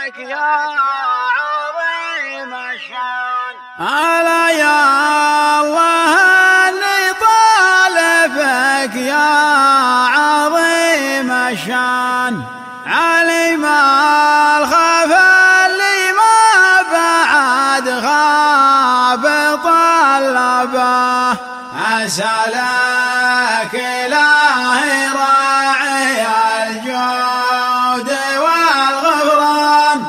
بك يا عظيم الشان. ألا يا الله اللي طالبك يا عظيم الشان، علم الخفا اللي ما بعد غاب طلبه، أسألك إلهي راعي الجود والغفران،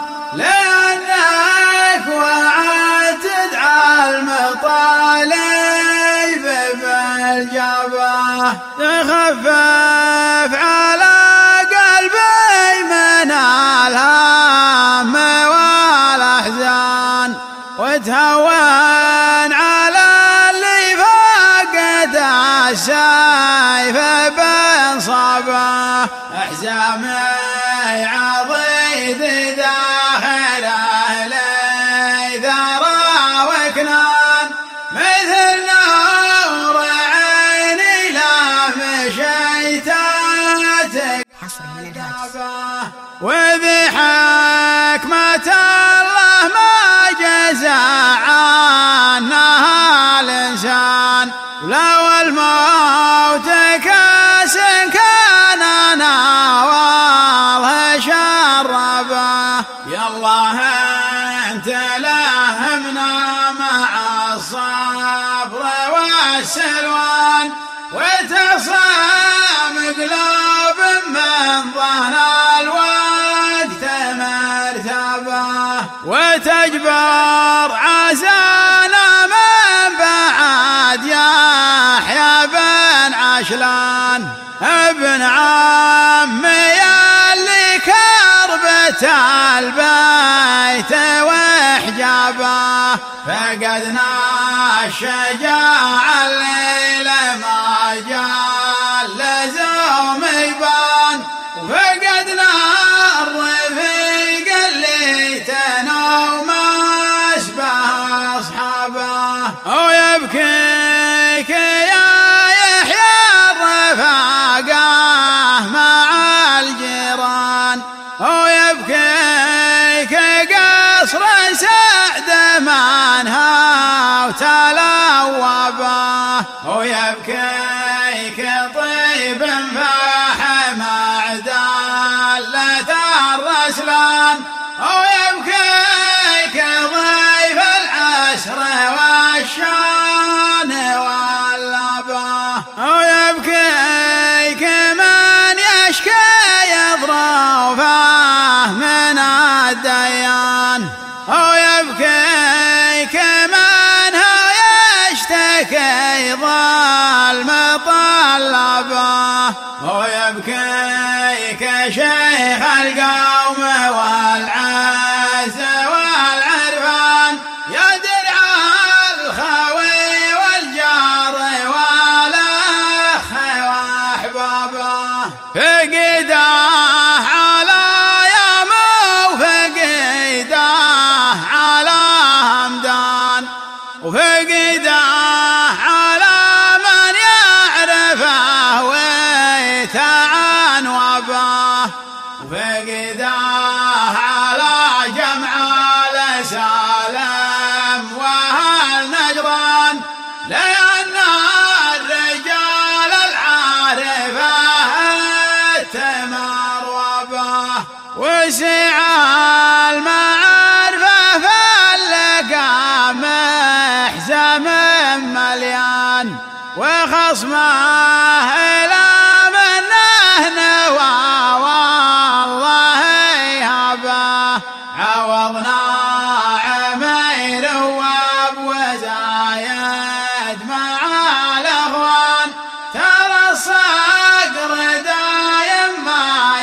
لأنك وعدت على المطالب بالجباه، تخفف على قلبي من الهم والأحزان، وتهون على اللي فقد السيف بانصابه، احزامي عضيد داخله لي ثرى وكنان، مثل نور عيني لا مشيت وبحكمة الله ما جزى عنها الإنسان، لو الموت كاس كان ناوله شربه، يا الله أنت لهمنا مع الصبر والسلوان، وتصام قلوب من ظهر الوقت مرتبه، وتجبر عزانا من بعد يحيى بن عشلان، ابن عمي اللي كربت البيت وحجابه، فقدنا الشجاع الليل ما جاء لزوم يبان، وفقدنا الرفيق اللي تنوم اشبه اصحابه، ويبكيك يا يحيى الرفاقه مع الجيران، ويبكيك قصر سعد منها وتلوبه، ويبكيك طيب فاحم عدالة الرسلان، ويبكيك ضيف العسر والشان واللبه، ويبكيك من يشكي ظروفه من الديان، ويبكيك من هو يشتكي ظلم طلبه، ويبكيك شيخ القوم والعز والعرفان، يا درع الخوي والجار والأخ وأحبابه، فقده على يوم وفقده على همدان، وفقده على من يعرفه ويتعن وباه، وفقده على جمع لسالم واهل نجران، لأن الرجال العارفة التمر وباه، وسع المعرفة فلقى محزم مليان، وخصمه إلى منه نوى والله يهبه، عوضنا عمير وابو زايد مع الأخوان، ترى الصقر دايم ما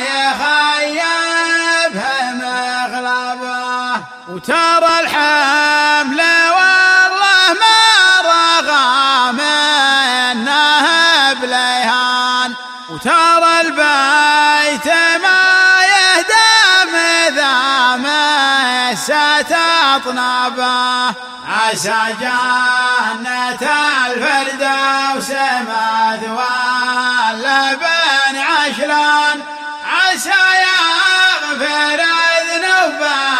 يخيبها مغلبه، وترى الحمل والله ما رغى منه بليهان، وترى البيت ما يهدم ذا مسة أطنابه، عسى جنة الفردوس مثوى لبن عشلان، عسى يغفر ذنوبه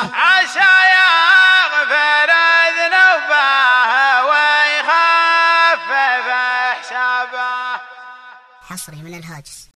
عسى يغفر ذنوبه ويخفف حسابه. حصري من الهاجس.